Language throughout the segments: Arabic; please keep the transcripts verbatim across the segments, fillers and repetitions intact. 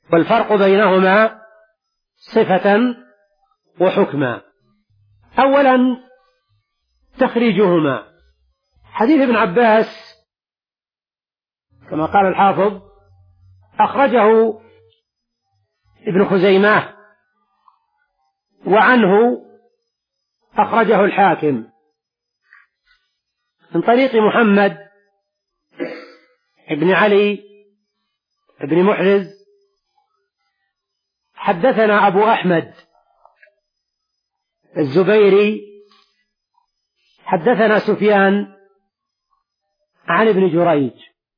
والفرق بينهما صفة وحكما. أولا تخريجهما. حديث ابن عباس كما قال الحافظ أخرجه ابن خزيمة، وعنه أخرجه الحاكم من طريق محمد ابن علي ابن محرز. حدثنا أبو أحمد الزبيري حدثنا سفيان عن ابن جريج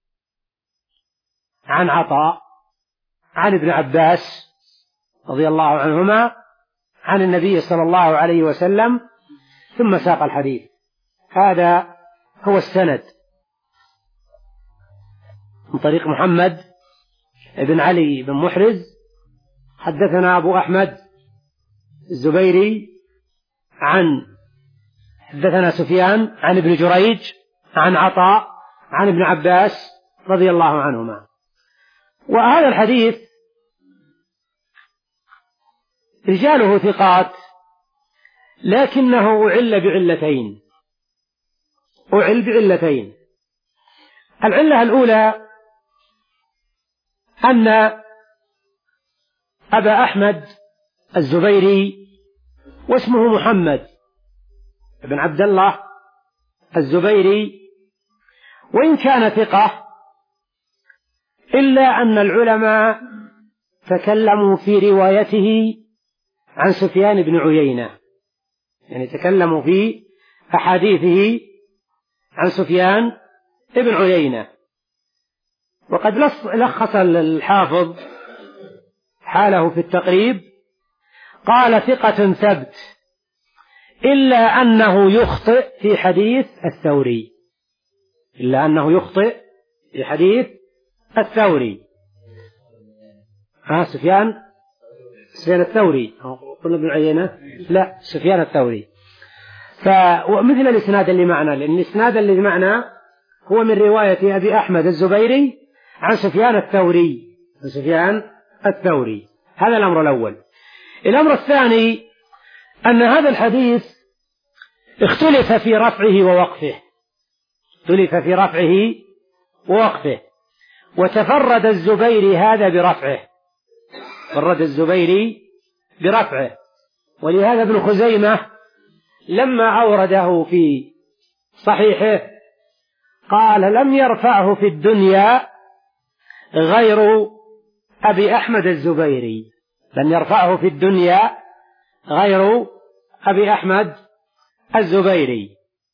عن عطاء عن ابن عباس رضي الله عنهما عن النبي صلى الله عليه وسلم، ثم ساق الحديث. هذا هو السند من طريق محمد ابن علي بن محرز. حدثنا أبو أحمد الزبيري عن حدثنا سفيان عن ابن جريج عن عطاء عن ابن عباس رضي الله عنهما. وهذا الحديث رجاله ثقات، لكنه أعل بعلتين أعل بعلتين العلة الأولى أن أبا أحمد الزبيري واسمه محمد بن عبد الله الزبيري، وإن كان ثقة إلا أن العلماء تكلموا في روايته عن سفيان بن عيينة، يعني تكلموا في أحاديثه عن سفيان بن عيينة. وقد لخص الحافظ حاله في التقريب، قال ثقة ثبت إلا أنه يخطئ في حديث الثوري إلا أنه يخطئ في حديث الثوري ها سفيان سفيان الثوري قلنا ابن عيينة لا سفيان الثوري. فمثل الإسناد اللي معنا، لأن الإسناد اللي معنا هو من رواية أبي أحمد الزبيري عن سفيان الثوري عن سفيان الثوري. هذا الأمر الأول. الأمر الثاني أن هذا الحديث اختلف في رفعه ووقفه اختلف في رفعه ووقفه وتفرد الزبيري هذا برفعه تفرد الزبيري برفعه ولهذا ابن خزيمة لما أورده في صحيحه قال لم يرفعه في الدنيا غير أبي أحمد الزبيري لم يرفعه في الدنيا غير أبي أحمد الزبيري.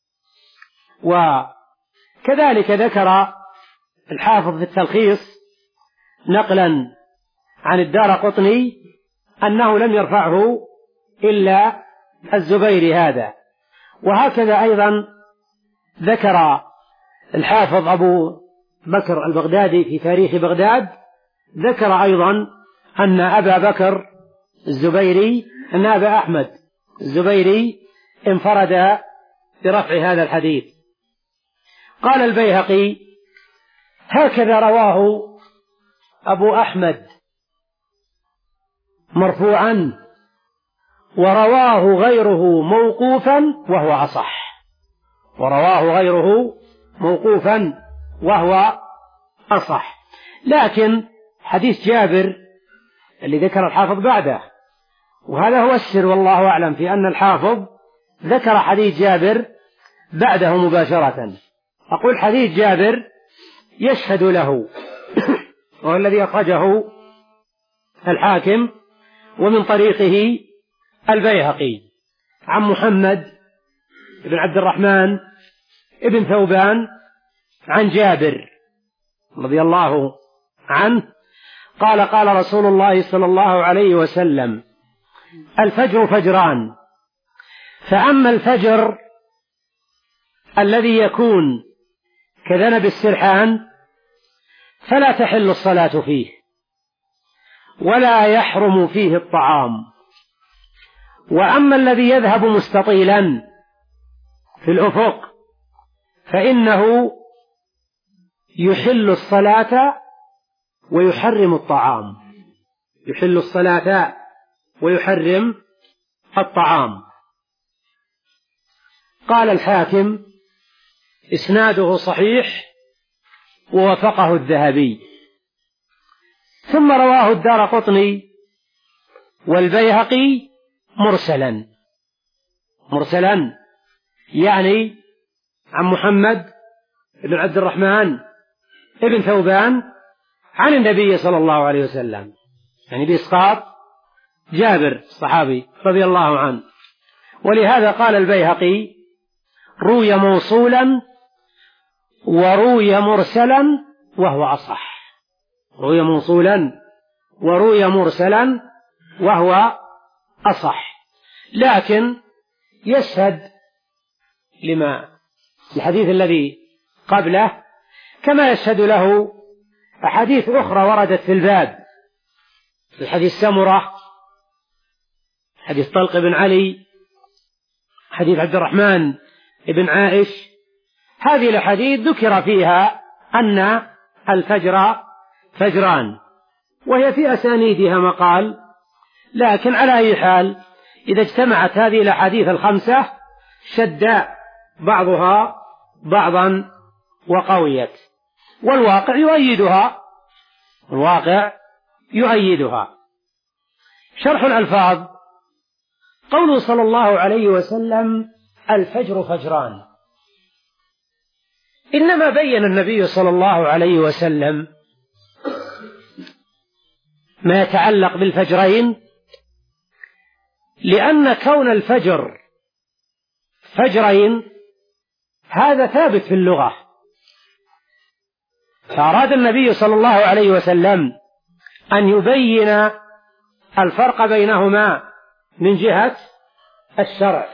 وكذلك ذكر الحافظ في التلخيص نقلا عن الدارقطني أنه لم يرفعه إلا الزبيري هذا. وهكذا أيضا ذكر الحافظ أبو بكر البغدادي في تاريخ بغداد ذكر أيضا أن أبا بكر الزبيري أن أبا أحمد الزبيري انفرد برفع هذا الحديث. قال البيهقي هكذا رواه أبو أحمد مرفوعا ورواه غيره موقوفا وهو أصح ورواه غيره موقوفا وهو أصح. لكن حديث جابر اللي ذكر الحافظ بعده، وهذا هو السر والله أعلم في أن الحافظ ذكر حديث جابر بعده مباشرة. أقول حديث جابر يشهد له وهو الذي أخرجه الحاكم ومن طريقه البيهقي عن محمد بن عبد الرحمن ابن ثوبان عن جابر رضي الله عنه قال قال رسول الله صلى الله عليه وسلم الفجر فجران، فأما الفجر الذي يكون كذنب السرحان فلا تحل الصلاة فيه ولا يحرم فيه الطعام، وأما الذي يذهب مستطيلا في الأفق فإنه يحل الصلاة ويحرم الطعام يحل الصلاة ويحرم الطعام. قال الحاكم إسناده صحيح ووافقه الذهبي. ثم رواه الدارقطني والبيهقي مرسلا، مرسلا يعني عن محمد بن عبد الرحمن ابن ثوبان عن النبي صلى الله عليه وسلم، يعني بإسقاط جابر الصحابي رضي الله عنه. ولهذا قال البيهقي روي موصولا وروي مرسلا وهو أصح، روي موصولا وروي مرسلا وهو أصح، لكن يشهد لما الحديث الذي قبله كما يشهد له أحاديث أخرى وردت في الباب، في حديث سمرة، حديث طلق بن علي، حديث عبد الرحمن بن عائش. هذه الأحاديث ذكر فيها أن الفجر فجران، وهي في أسانيدها مقال، لكن على أي حال إذا اجتمعت هذه الأحاديث الخمسة شد بعضها بعضا وقويت، والواقع يؤيدها، الواقع يؤيدها. شرح الألفاظ: قوله صلى الله عليه وسلم الفجر فجران، إنما بين النبي صلى الله عليه وسلم ما يتعلق بالفجرين لأن كون الفجر فجرين هذا ثابت في اللغة، فأراد النبي صلى الله عليه وسلم أن يبين الفرق بينهما من جهة الشرع.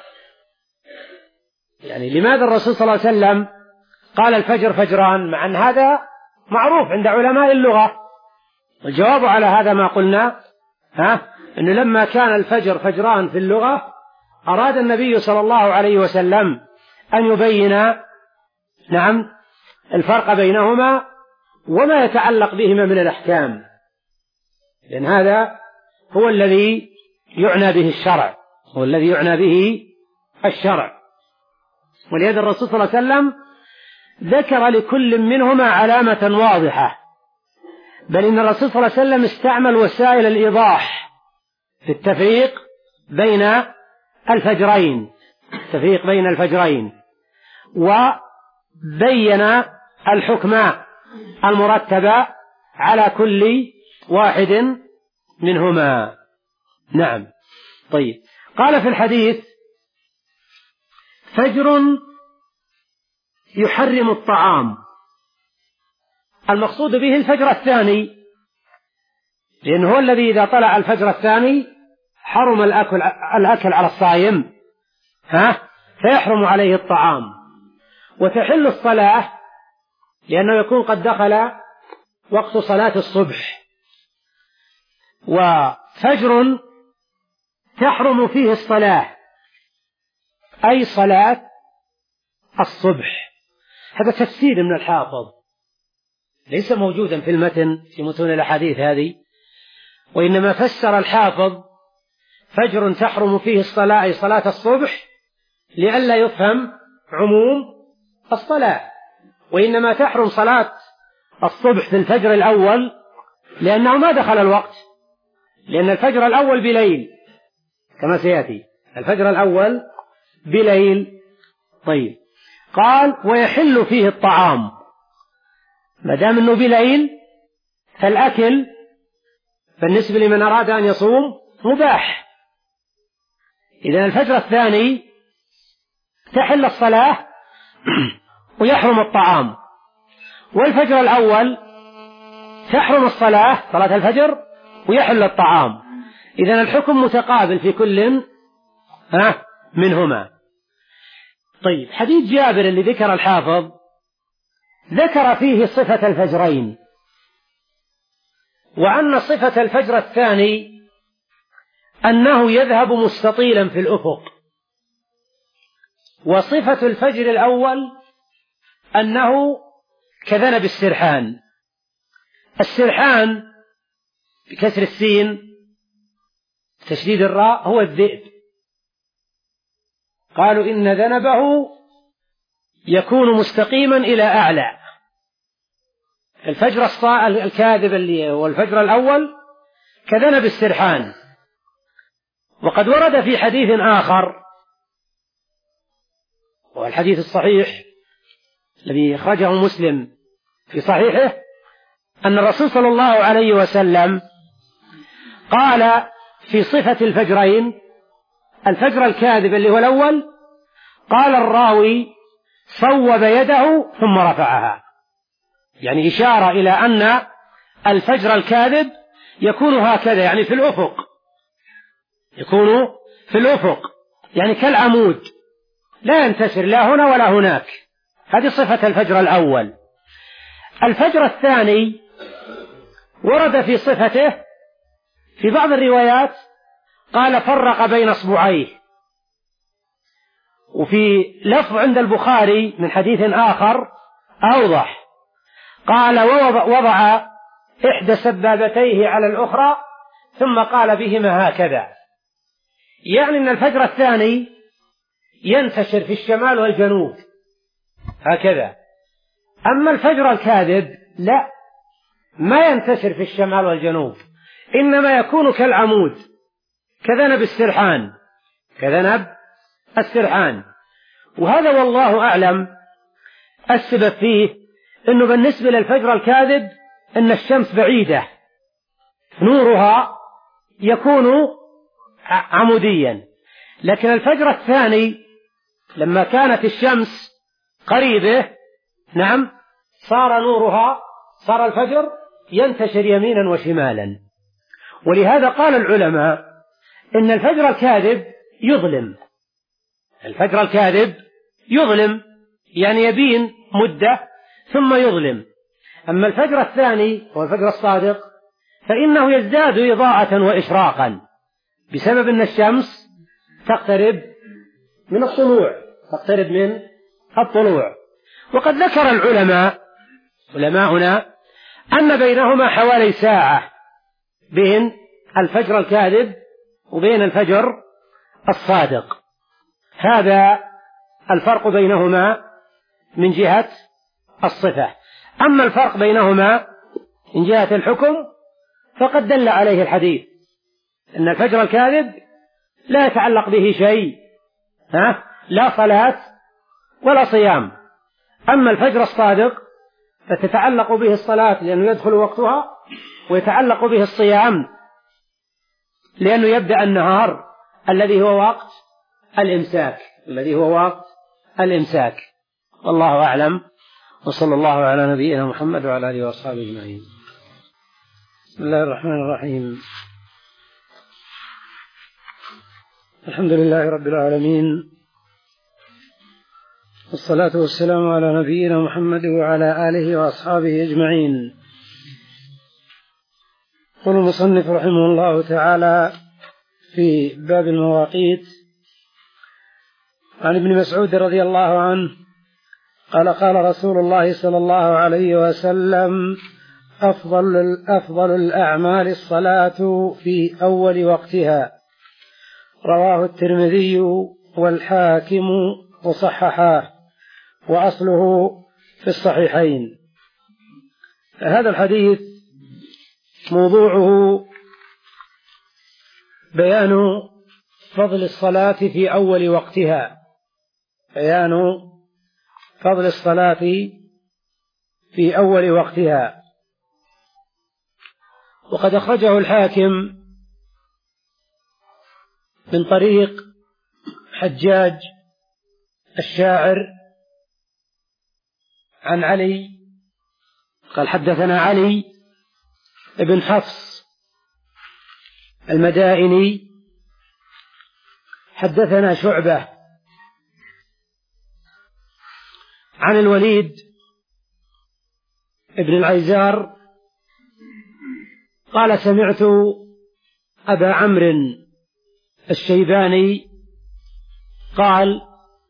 يعني لماذا الرسول صلى الله عليه وسلم قال الفجر فجران مع أن هذا معروف عند علماء اللغة؟ الجواب على هذا ما قلنا، ها أنه لما كان الفجر فجران في اللغة أراد النبي صلى الله عليه وسلم أن يبين نعم الفرق بينهما وما يتعلق بهما من الأحكام، لأن هذا هو الذي يعنى به الشرع، هو الذي يعنى به الشرع. ولهذا الرسول صلى الله عليه وسلم ذكر لكل منهما علامة واضحة، بل إن الرسول صلى الله عليه وسلم استعمل وسائل الإيضاح في التفريق بين الفجرين، التفريق بين الفجرين، وبين الحكم المرتب على كل واحد منهما. نعم. طيب، قال في الحديث فجر يحرم الطعام، المقصود به الفجر الثاني، لأنه هو الذي إذا طلع الفجر الثاني حرم الأكل, الأكل على الصائم، ها فيحرم عليه الطعام، وتحل الصلاة لأنه يكون قد دخل وقت صلاة الصبح. وفجر تحرم فيه الصلاة أي صلاة الصبح. هذا تفسير من الحافظ ليس موجودا في المتن في متون الأحاديث هذه، وإنما فسر الحافظ فجر تحرم فيه الصلاة أي صلاة الصبح لئلا يفهم عموم الصلاة، وإنما تحرم صلاة الصبح في الفجر الأول لأنه ما دخل الوقت، لأن الفجر الأول بليل كما سيأتي، الفجر الأول بليل. طيب، قال ويحل فيه الطعام، ما دام أنه بليل فالأكل بالنسبة لمن أراد أن يصوم مباح. إذن الفجر الثاني تحل الصلاة ويحرم الطعام، والفجر الأول تحرم الصلاة صلاة الفجر ويحل الطعام. إذن الحكم متقابل في كل منهما. طيب، حديث جابر اللي ذكر الحافظ ذكر فيه صفة الفجرين، وأن صفة الفجر الثاني أنه يذهب مستطيلا في الأفق، وصفة الفجر الأول أنه كذنب السرحان. السرحان بكسر السين تشديد الراء هو الذئب. قالوا إن ذنبه يكون مستقيما إلى أعلى. الفجر الكاذب اللي هو الفجر الأول كذنب السرحان. وقد ورد في حديث آخر والحديث الصحيح الذي أخرجه مسلم في صحيحه أن الرسول صلى الله عليه وسلم قال في صفة الفجرين الفجر الكاذب اللي هو الأول قال الراوي صوب يده ثم رفعها، يعني إشارة إلى أن الفجر الكاذب يكون هكذا، يعني في الأفق، يكون في الأفق يعني كالعمود لا ينتشر لا هنا ولا هناك. هذه صفة الفجر الأول. الفجر الثاني ورد في صفته في بعض الروايات قال فرق بين أصبعيه، وفي لفظ عند البخاري من حديث آخر أوضح قال ووضع إحدى سبابتيه على الأخرى ثم قال بهما هكذا، يعني أن الفجر الثاني ينتشر في الشمال والجنوب هكذا. أما الفجر الكاذب لا، ما ينتشر في الشمال والجنوب، إنما يكون كالعمود كذنب السرحان، كذنب السرحان. وهذا والله أعلم السبب فيه أنه بالنسبة للفجر الكاذب أن الشمس بعيدة نورها يكون عموديا، لكن الفجر الثاني لما كانت الشمس قريبة نعم صار نورها صار الفجر ينتشر يمينا وشمالا. ولهذا قال العلماء إن الفجر الكاذب يظلم، الفجر الكاذب يظلم يعني يبين مدة ثم يظلم. أما الفجر الثاني هو الفجر الصادق فإنه يزداد إضاءة وإشراقا بسبب أن الشمس تقترب من الطلوع، تقترب من الطلوع. وقد ذكر العلماء علماؤنا أن بينهما حوالي ساعة بين الفجر الكاذب وبين الفجر الصادق. هذا الفرق بينهما من جهة الصفة. أما الفرق بينهما من جهة الحكم فقد دل عليه الحديث أن الفجر الكاذب لا يتعلق به شيء، ها؟ لا صلاة ولا صيام. أما الفجر الصادق فتتعلق به الصلاة لأنه يدخل وقتها، ويتعلق به الصيام لأنه يبدأ النهار الذي هو وقت الإمساك الذي هو وقت الإمساك. والله أعلم، وصلى الله على نبينا محمد وعلى آله وأصحابه أجمعين. بسم الله الرحمن الرحيم. الحمد لله رب العالمين، والصلاة والسلام على نبينا محمد وعلى آله وأصحابه أجمعين. قال المصنف رحمه الله تعالى في باب المواقيت عن ابن مسعود رضي الله عنه قال قال رسول الله صلى الله عليه وسلم أفضل, أفضل الأعمال الصلاة في أول وقتها. رواه الترمذي والحاكم وصححاه، وأصله في الصحيحين. هذا الحديث موضوعه بيان فضل الصلاة في أول وقتها، بيان فضل الصلاة في أول وقتها. وقد أخرجه الحاكم من طريق حجاج الشاعر عن علي قال حدثنا علي بن حفص المدائني حدثنا شعبة عن الوليد ابن العيزار قال سمعت أبا عمرو الشيباني قال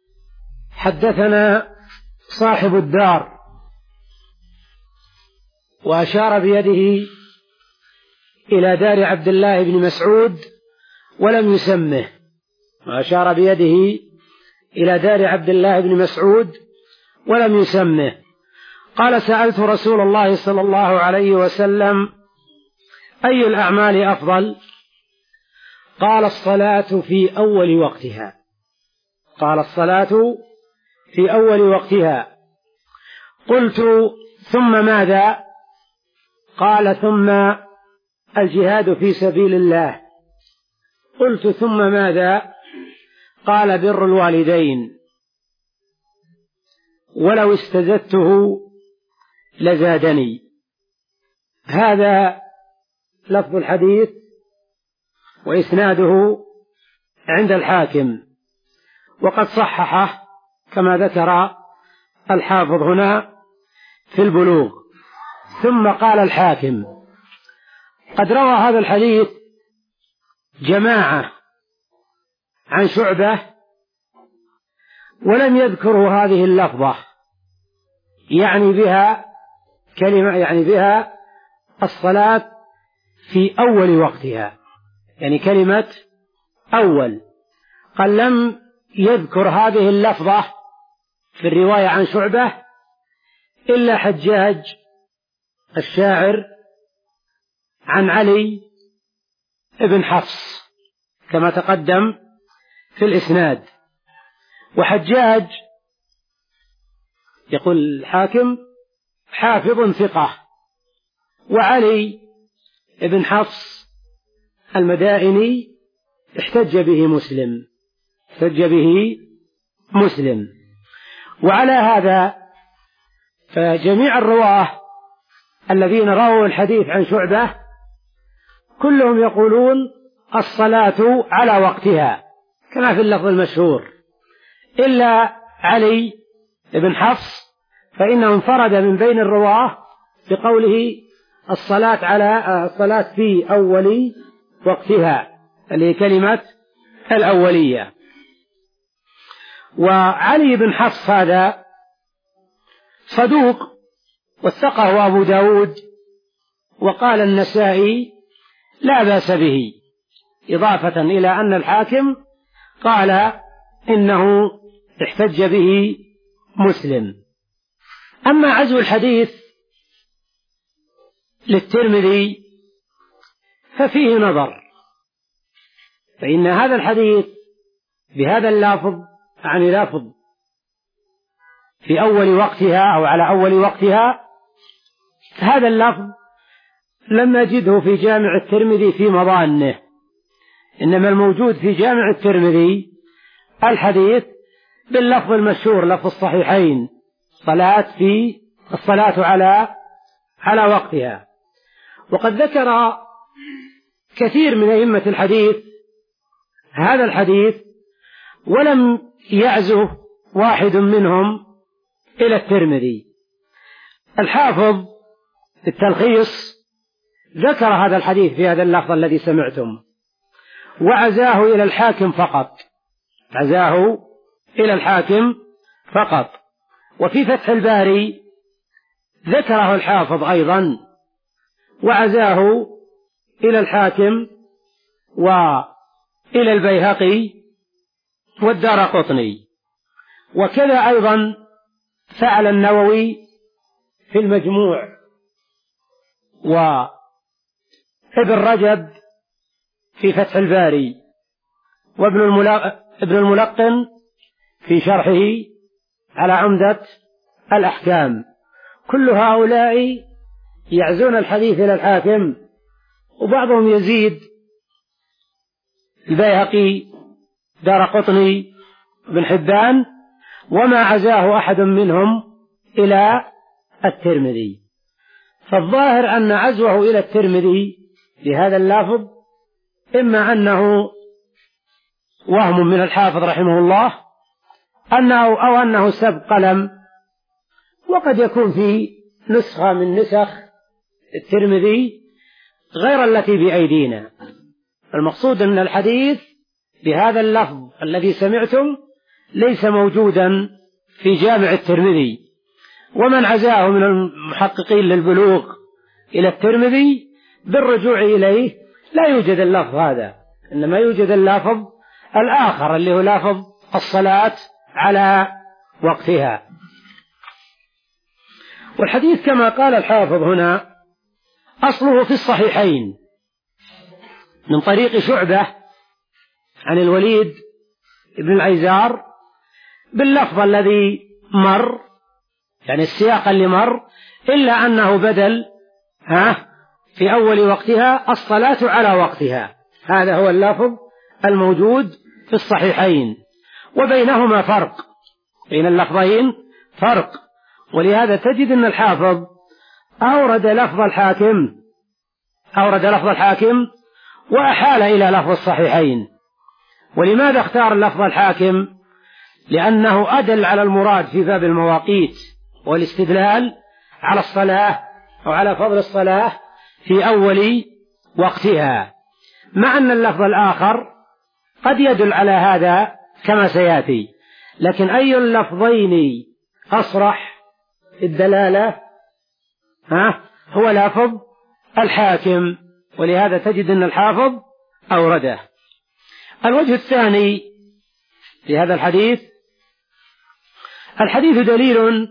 حدثنا صاحب الدار، وأشار بيده إلى دار عبد الله بن مسعود ولم يسمه، وأشار بيده إلى دار عبد الله بن مسعود ولم يسمه. قال: سألت رسول الله صلى الله عليه وسلم: أي الأعمال أفضل؟ قال: الصلاة في أول وقتها. قال: الصلاة في أول وقتها. قلت: ثم ماذا؟ قال: ثم الجهاد في سبيل الله. قلت: ثم ماذا؟ قال: بر الوالدين، ولو استزدته لزادني. هذا لفظ الحديث، وإسناده عند الحاكم، وقد صححه كما ذكر الحافظ هنا في البلوغ. ثم قال الحاكم: قد روى هذا الحديث جماعة عن شعبة ولم يذكروا هذه اللفظة، يعني بها كلمة يعني بها الصلاة في أول وقتها، يعني كلمة أول. قال: لم يذكر هذه اللفظة في الرواية عن شعبة إلا حجاج الشاعر عن علي بن حفص كما تقدم في الإسناد. وحجاج يقول الحاكم حافظ ثقة، وعلي بن حفص المدائني احتج به مسلم احتج به مسلم. وعلى هذا فجميع الرواه الذين رووا الحديث عن شعبة كلهم يقولون الصلاة على وقتها كما في اللفظ المشهور، إلا علي بن حفص فإنه انفرد من بين الرواه بقوله الصلاة على الصلاة في أول وقتها، اللي هي كلمة الأولية. وعلي بن حفص هذا صدوق وثقه أبو داود، وقال النسائي لا بأس به، إضافة إلى أن الحاكم قال إنه احتج به مسلم. أما عزو الحديث للترمذي ففيه نظر، فإن هذا الحديث بهذا اللفظ يعني لفظ في أول وقتها أو على أول وقتها، هذا اللفظ لم نجده في جامع الترمذي في مظانه، إنما الموجود في جامع الترمذي الحديث باللفظ المشهور لفظ الصحيحين، صلاة في الصلاة على على وقتها. وقد ذكر كثير من أئمة الحديث هذا الحديث ولم يعزه واحد منهم إلى الترمذي. الحافظ في التلخيص ذكر هذا الحديث في هذا اللفظ الذي سمعتم، وعزاه إلى الحاكم فقط عزاه إلى الحاكم فقط. وفي فتح الباري ذكره الحافظ أيضا وعزاه إلى الحاكم وإلى البيهقي والدارقطني. وكذا أيضا فعل النووي في المجموع، وابن رجب في فتح الباري، وابن ابن الملقن في شرحه على عمدة الأحكام. كل هؤلاء يعزون الحديث إلى الحاكم، وبعضهم يزيد البيهقي دارقطني بن حبان وما عزاه أحد منهم إلى الترمذي. فالظاهر أن عزوه إلى الترمذي بهذا اللفظ إما أنه وهم من الحافظ رحمه الله أنه أو أنه سب قلم، وقد يكون في نسخة من نسخ الترمذي غير التي بأيدينا. المقصود أن الحديث بهذا اللفظ الذي سمعتم ليس موجودا في جامع الترمذي، ومن عزاه من المحققين للبلوغ إلى الترمذي بالرجوع إليه لا يوجد اللفظ هذا، إنما يوجد اللفظ الآخر اللي هو لفظ الصلاة على وقتها. والحديث كما قال الحافظ هنا أصله في الصحيحين من طريق شعبة عن الوليد بن العيزار باللفظ الذي مر، يعني السياق اللي مر، إلا أنه بدل ها في أول وقتها الصلاة على وقتها. هذا هو اللفظ الموجود في الصحيحين، وبينهما فرق، بين اللفظين فرق. ولهذا تجد أن الحافظ أورد لفظ الحاكم أورد لفظ الحاكم وأحال إلى لفظ الصحيحين. ولماذا اختار لفظ الحاكم؟ لأنه أدل على المراد في باب المواقيت والاستدلال على الصلاة أو على فضل الصلاة في أول وقتها، مع أن اللفظ الآخر قد يدل على هذا كما سيأتي. لكن أي اللفظين أصرح الدلالة ها هو لفظ الحاكم، ولهذا تجد أن الحافظ أورده. الوجه الثاني في هذا الحديث، الحديث دليل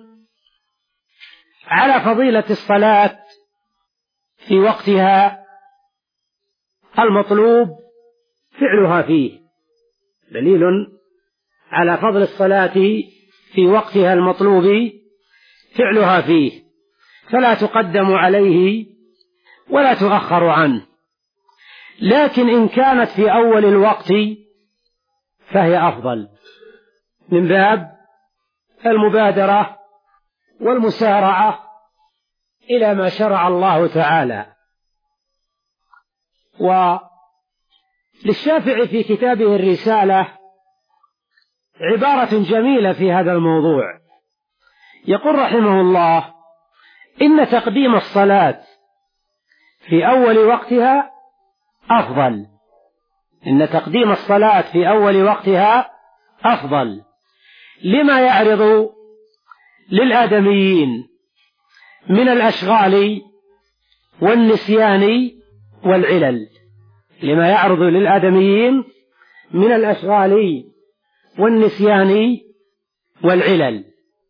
على فضيلة الصلاة في وقتها المطلوب فعلها فيه، دليل على فضل الصلاة في وقتها المطلوب فعلها فيه، فلا تقدم عليه ولا تؤخر عنه. لكن إن كانت في أول الوقت فهي أفضل من باب المبادرة والمسارعة إلى ما شرع الله تعالى. وللشافعي في كتابه الرسالة عبارة جميلة في هذا الموضوع، يقول رحمه الله: إن تقديم الصلاة في أول وقتها أفضل إن تقديم الصلاة في أول وقتها أفضل لما يعرض للآدميين من الأشغال والنسيان والعلل لما يعرض للآدميين من الأشغال والنسيان والعلل.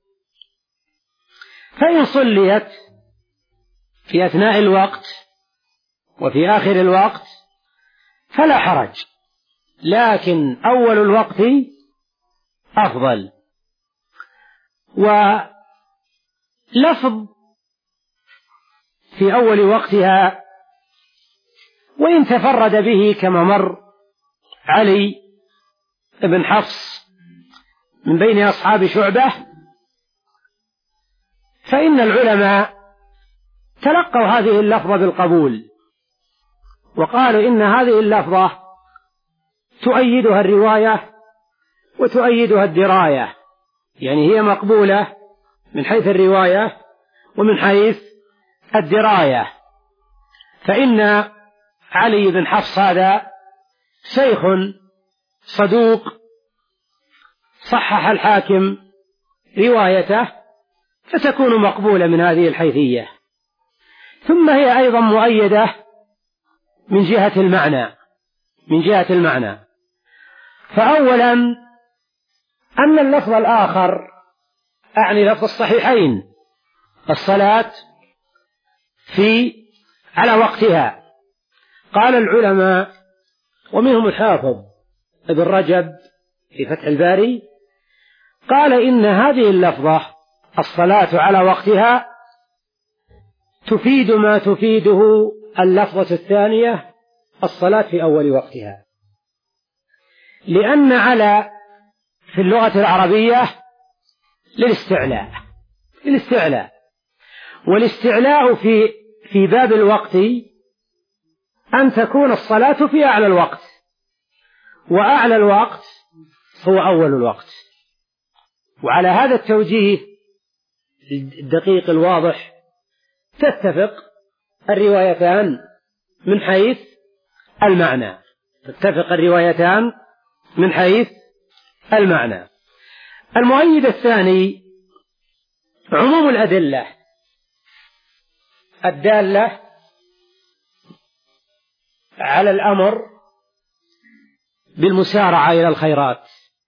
فإن صليت في أثناء الوقت وفي آخر الوقت فلا حرج، لكن أول الوقت أفضل. ولفظ في أول وقتها وإن تفرد به كما مر علي بن حفص من بين أصحاب شعبة، فإن العلماء تلقوا هذه اللفظة بالقبول وقالوا إن هذه اللفظة تؤيدها الرواية وتؤيدها الدراية، يعني هي مقبولة من حيث الرواية ومن حيث الدراية. فإن علي بن حفص هذا شيخ صدوق صحح الحاكم روايته، فتكون مقبولة من هذه الحيثية. ثم هي أيضا مؤيدة من جهة المعنى من جهة المعنى فأولا أن اللفظ الآخر، أعني لفظ الصحيحين، الصلاة في على وقتها، قال العلماء ومنهم الحافظ ابن رجب في فتح الباري، قال إن هذه اللفظة الصلاة على وقتها تفيد ما تفيده اللفظة الثانية الصلاة في أول وقتها، لأن على في اللغة العربية للاستعلاء للاستعلاء والاستعلاء في في باب الوقت أن تكون الصلاة في أعلى الوقت، وأعلى الوقت هو أول الوقت. وعلى هذا التوجيه الدقيق الواضح تتفق الروايتان من حيث المعنى تتفق الروايتان من حيث المعنى. المؤيد الثاني عموم الأدلة الدالة على الأمر بالمسارعة إلى الخيرات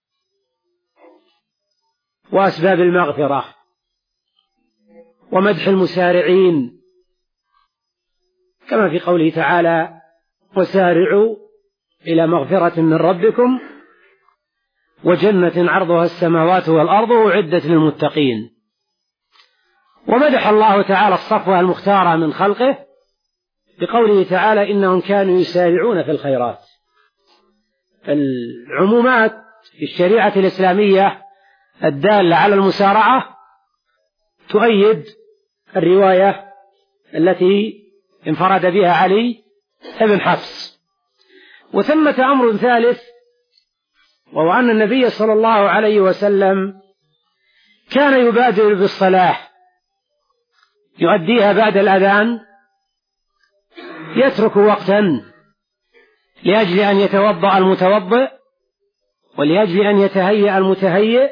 وأسباب المغفرة ومدح المسارعين، كما في قوله تعالى: وسارعوا إلى مغفرة من ربكم وجنة عرضها السماوات والأرض أعدت للمتقين. ومدح الله تعالى الصفوة المختارة من خلقه بقوله تعالى: إنهم كانوا يسارعون في الخيرات. العمومات في الشريعة الإسلامية الدالة على المسارعة تؤيد الرواية التي انفرد بها علي بن حفص. وثمة أمر ثالث، وهو أن النبي صلى الله عليه وسلم كان يبادر بالصلاة يؤديها بعد الأذان، يترك وقتا لأجل أن يتوضأ المتوضئ ولأجل أن يتهيأ المتهيئ.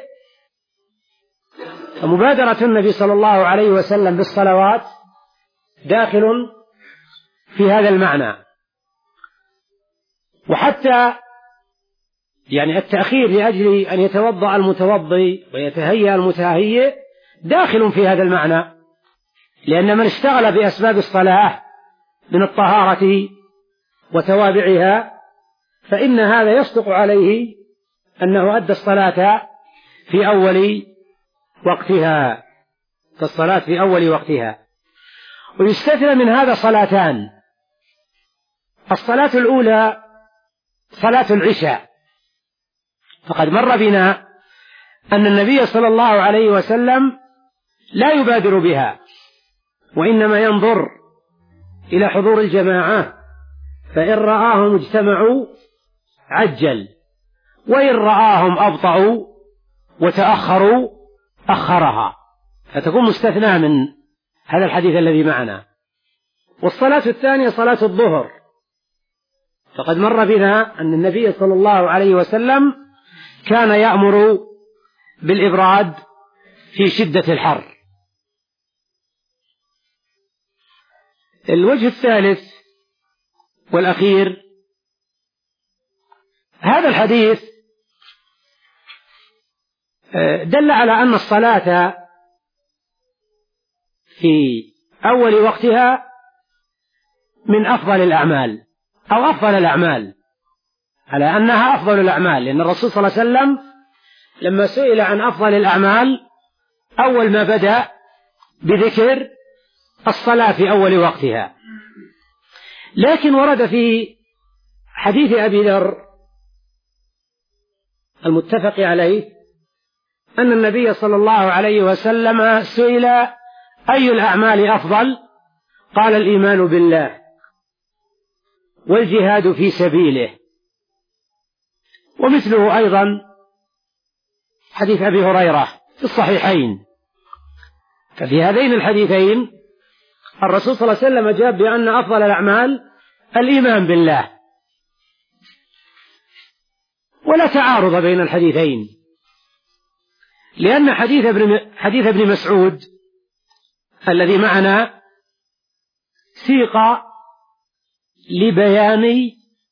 فمبادرة النبي صلى الله عليه وسلم بالصلوات داخل في هذا المعنى. وحتى يعني التأخير لأجل أن يتوضأ المتوضئ ويتهيأ المتهيئ داخل في هذا المعنى، لأن من اشتغل بأسباب الصلاة من الطهارة وتوابعها فإن هذا يصدق عليه أنه أدى الصلاة في أول وقتها، كالصلاة في أول وقتها. ويستثنى من هذا صلاتان: الصلاة الأولى صلاة العشاء، فقد مر بنا أن النبي صلى الله عليه وسلم لا يبادر بها، وإنما ينظر إلى حضور الجماعة، فإن رآهم اجتمعوا عجل، وإن رآهم أبطأوا وتأخروا أخرها، فتكون مستثنى من هذا الحديث الذي معنا. والصلاة الثانية صلاة الظهر، فقد مر بنا أن النبي صلى الله عليه وسلم كان يأمر بالإبراد في شدة الحر. الوجه الثالث والأخير، هذا الحديث دل على أن الصلاة في أول وقتها من أفضل الأعمال أو أفضل الأعمال، على أنها أفضل الأعمال، لأن الرسول صلى الله عليه وسلم لما سئل عن أفضل الأعمال أول ما بدأ بذكر الصلاة في أول وقتها. لكن ورد في حديث أبي ذر المتفق عليه أن النبي صلى الله عليه وسلم سئل: أي الأعمال أفضل؟ قال: الإيمان بالله والجهاد في سبيله. ومثله أيضا حديث أبي هريرة في الصحيحين. ففي هذين الحديثين الرسول صلى الله عليه وسلم جاب بأن أفضل الأعمال الإيمان بالله، ولا تعارض بين الحديثين، لأن حديث ابن, حديث ابن مسعود الذي معنا سيق لبيان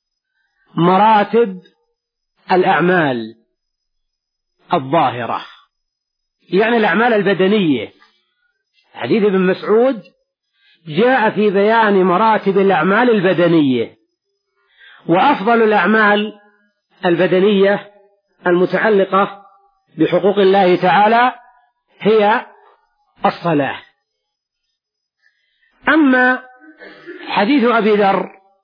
مراتب الأعمال الظاهرة، يعني الأعمال البدنية. حديث ابن مسعود جاء في بيان مراتب الأعمال البدنية، وأفضل الأعمال البدنية المتعلقة بحقوق الله تعالى هي الصلاة. أما حديث أبي ذر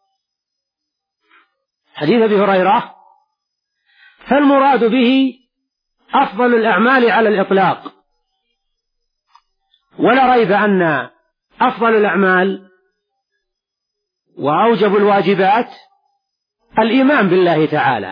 حديث أبي هريرة فالمراد به أفضل الأعمال على الإطلاق، ولا ريب أن أفضل الأعمال وأوجب الواجبات الإيمان بالله تعالى.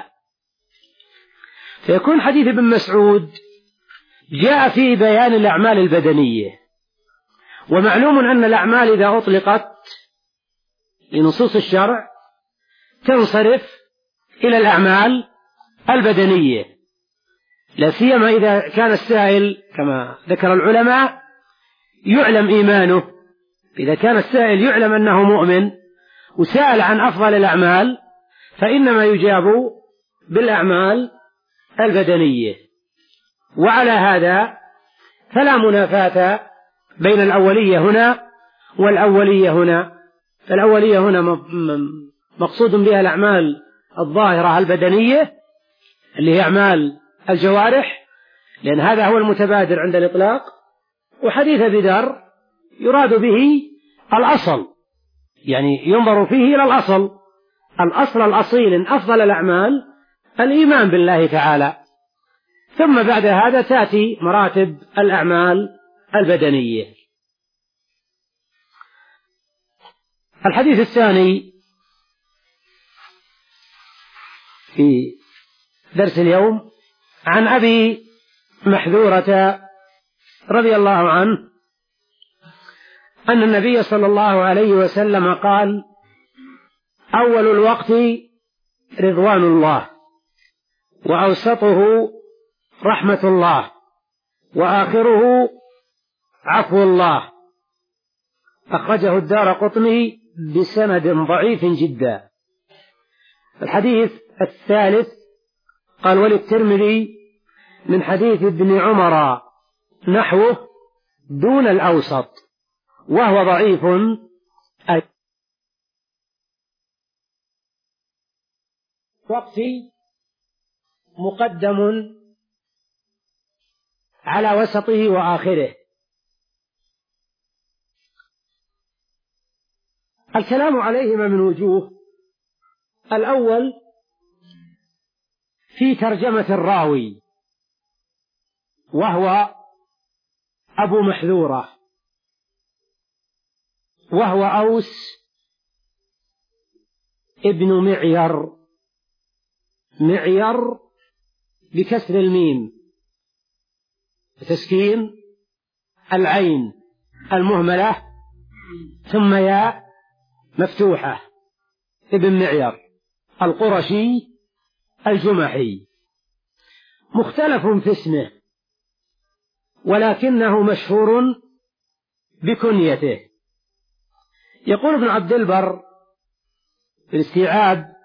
فيكون حديث ابن مسعود جاء في بيان الأعمال البدنية، ومعلوم أن الأعمال إذا أطلقت لنصوص الشرع تنصرف إلى الأعمال البدنية، لا سيما إذا كان السائل كما ذكر العلماء يعلم إيمانه. إذا كان السائل يعلم أنه مؤمن وسأل عن أفضل الأعمال فإنما يجاب بالأعمال البدنية. وعلى هذا فلا منافاة بين الأولية هنا والأولية هنا. الأولية هنا مقصود بها الأعمال الظاهرة البدنية اللي هي أعمال الجوارح، لأن هذا هو المتبادر عند الإطلاق. وحديث أبي ذر يراد به الأصل، يعني ينظر فيه إلى الأصل، الأصل الأصيل إن أفضل الأعمال الإيمان بالله تعالى، ثم بعد هذا تأتي مراتب الأعمال البدنية. الحديث الثاني في درس اليوم عن أبي محذورة رضي الله عنه أن النبي صلى الله عليه وسلم قال: أول الوقت رضوان الله، وأوسطه رحمة الله، وآخره عفو الله. أخرجه الدارقطني بسند ضعيف جدا. الحديث الثالث قال: وللترمذي من حديث ابن عمر نحوه دون الأوسط وهو ضعيف. وقت مقدم على وسطه وآخره. الكلام عليهما من وجوه: الأول في ترجمة الراوي وهو أبو محذورة، وهو أوس ابن معير، معير بكسر الميم وتسكين العين المهملة ثم ياء مفتوحة، ابن معير القرشي الجمحي، مختلف في اسمه ولكنه مشهور بكنيته. يقول ابن عبد البر في الاستيعاب: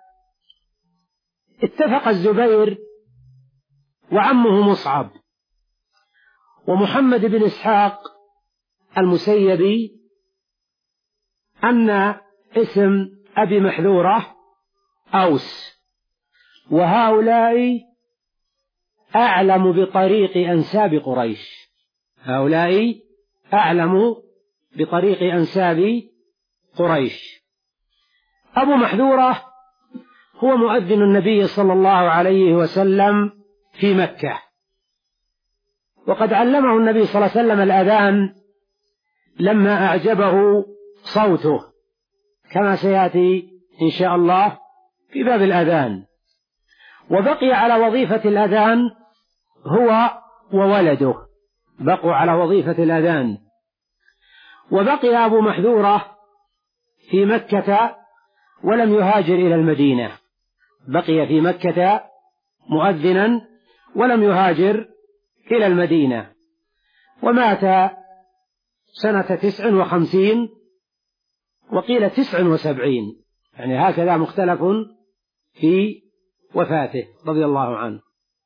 اتفق الزبير وعمه مصعب ومحمد بن إسحاق المسيبي أن اسم أبي محذورة أوس، وهؤلاء أعلم بطريق أنساب قريش، هؤلاء أعلم بطريق أنساب قريش. أبو محذورة هو مؤذن النبي صلى الله عليه وسلم في مكة، وقد علمه النبي صلى الله عليه وسلم الأذان لما أعجبه صوته، كما سيأتي إن شاء الله في باب الأذان. وبقي على وظيفة الأذان هو وولده، بقوا على وظيفة الأذان. وبقي أبو محذورة في مكة ولم يهاجر إلى المدينة، بقي في مكة مؤذنا ولم يهاجر إلى المدينة، ومات سنة تسع وخمسين وقيل تسع وسبعين، يعني هكذا مختلف في وفاته رضي الله عنه.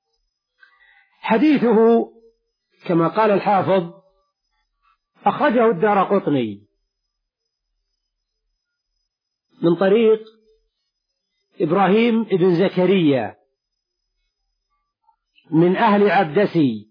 حديثه كما قال الحافظ أخرجه الدارقطني من طريق إبراهيم بن زكريا من أهل عبدسي،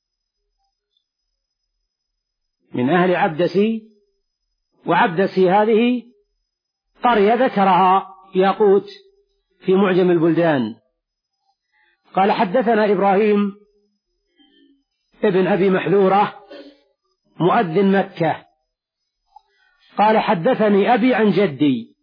من أهل عبدسي، وعبدسي هذه قرية ذكرها ياقوت في معجم البلدان. قال: حدثنا إبراهيم ابن أبي محذورة مؤذن مكة قال: حدثني أبي عن جدي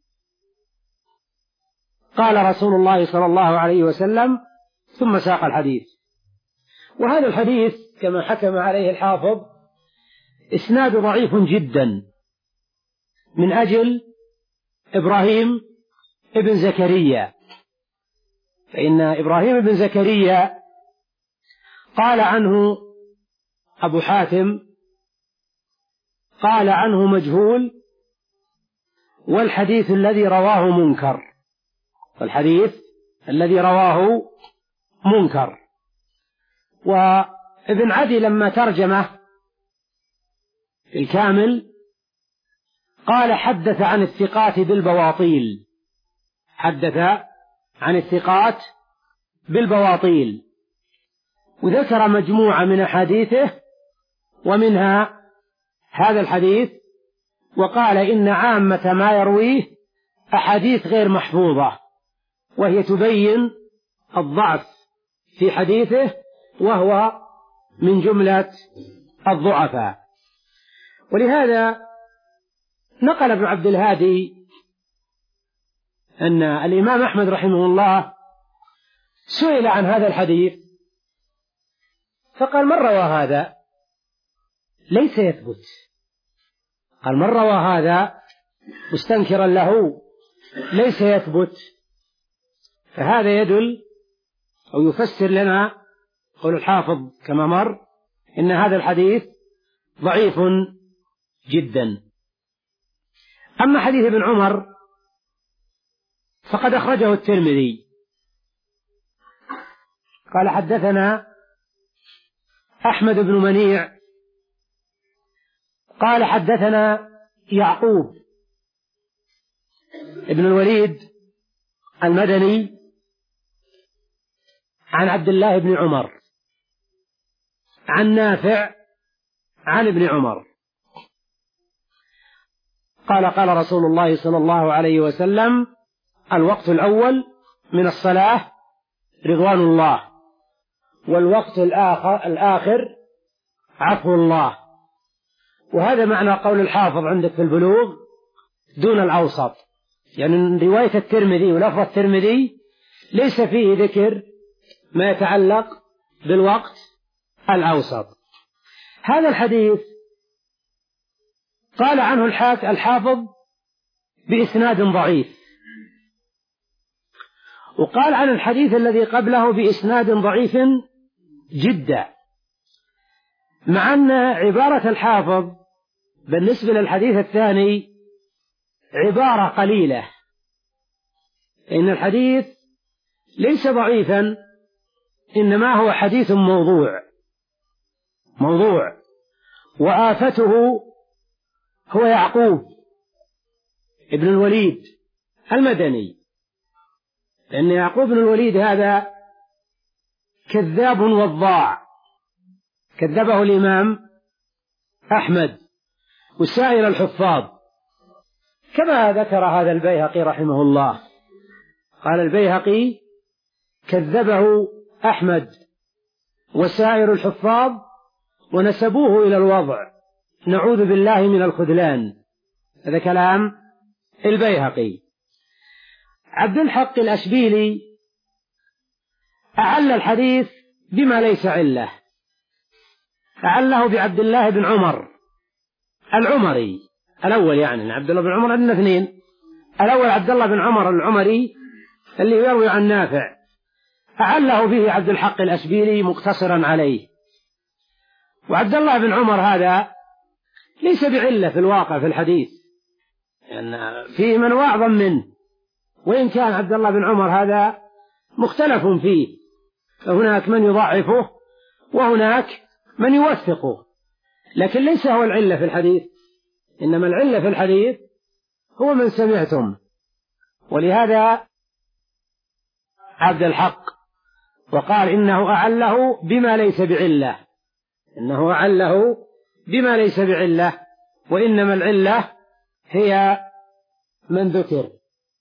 قال رسول الله صلى الله عليه وسلم، ثم ساق الحديث. وهذا الحديث كما حكم عليه الحافظ إسناد ضعيف جدا من أجل إبراهيم ابن زكريا، فإن إبراهيم بن زكريا قال عنه أبو حاتم قال عنه مجهول، والحديث الذي رواه منكر والحديث الذي رواه منكر. وابن عدي لما ترجمه الكامل قال حدث عن الثقات بالبواطيل حدث عن الثقات بالبواطيل وذكر مجموعة من أحاديثه ومنها هذا الحديث، وقال إن عامة ما يرويه أحاديث غير محفوظة وهي تبين الضعف في حديثه وهو من جملة الضعفاء. ولهذا نقل ابن عبد الهادي أن الإمام أحمد رحمه الله سئل عن هذا الحديث فقال من روى هذا ليس يثبت، قال من روى هذا مستنكرا له ليس يثبت. فهذا يدل أو يفسر لنا قول الحافظ كما مر إن هذا الحديث ضعيف جدا. أما حديث ابن عمر فقد أخرجه الترمذي قال حدثنا أحمد بن منيع قال حدثنا يعقوب ابن الوليد المدني عن عبد الله بن عمر عن نافع عن ابن عمر قال قال رسول الله صلى الله عليه وسلم الوقت الأول من الصلاة رضوان الله والوقت الآخر, الآخر عفو الله. وهذا معنى قول الحافظ عندك في البلوغ دون الأوسط، يعني رواية الترمذي ولفظ الترمذي ليس فيه ذكر ما يتعلق بالوقت الأوسط. هذا الحديث قال عنه الحافظ بإسناد ضعيف، وقال عن الحديث الذي قبله بإسناد ضعيف جدا، مع أن عبارة الحافظ بالنسبة للحديث الثاني عبارة قليلة، إن الحديث ليس ضعيفا إنما هو حديث موضوع موضوع وآفته هو يعقوب ابن الوليد المدني، لأن يعقوب بن الوليد هذا كذاب وضاع، كذبه الإمام أحمد وسائر الحفاظ، كما ذكر هذا البيهقي رحمه الله. قال البيهقي كذبه أحمد وسائر الحفاظ ونسبوه إلى الوضع، نعوذ بالله من الخذلان. هذا كلام البيهقي. عبد الحق الأشبيلي أعل الحديث بما ليس عله، أعله بعبد الله بن عمر العمري الأول، يعني عبد الله بن عمر عندنا اثنين، الأول عبد الله بن عمر العمري اللي يروي عن نافع، أعله به عبد الحق الأشبيلي مقتصرا عليه. وعبد الله بن عمر هذا ليس بعلة في الواقع في الحديث، لأن يعني فيه من هو أعظم منه، وإن كان عبد الله بن عمر هذا مختلف فيه، فهناك من يضعفه وهناك من يوثقه، لكن ليس هو العلة في الحديث، إنما العلة في الحديث هو من سمعتم. ولهذا عبد الحق وقال إنه أعله بما ليس بعلة، إنه أعله بما ليس بعلة، وإنما العلة هي من ذكر.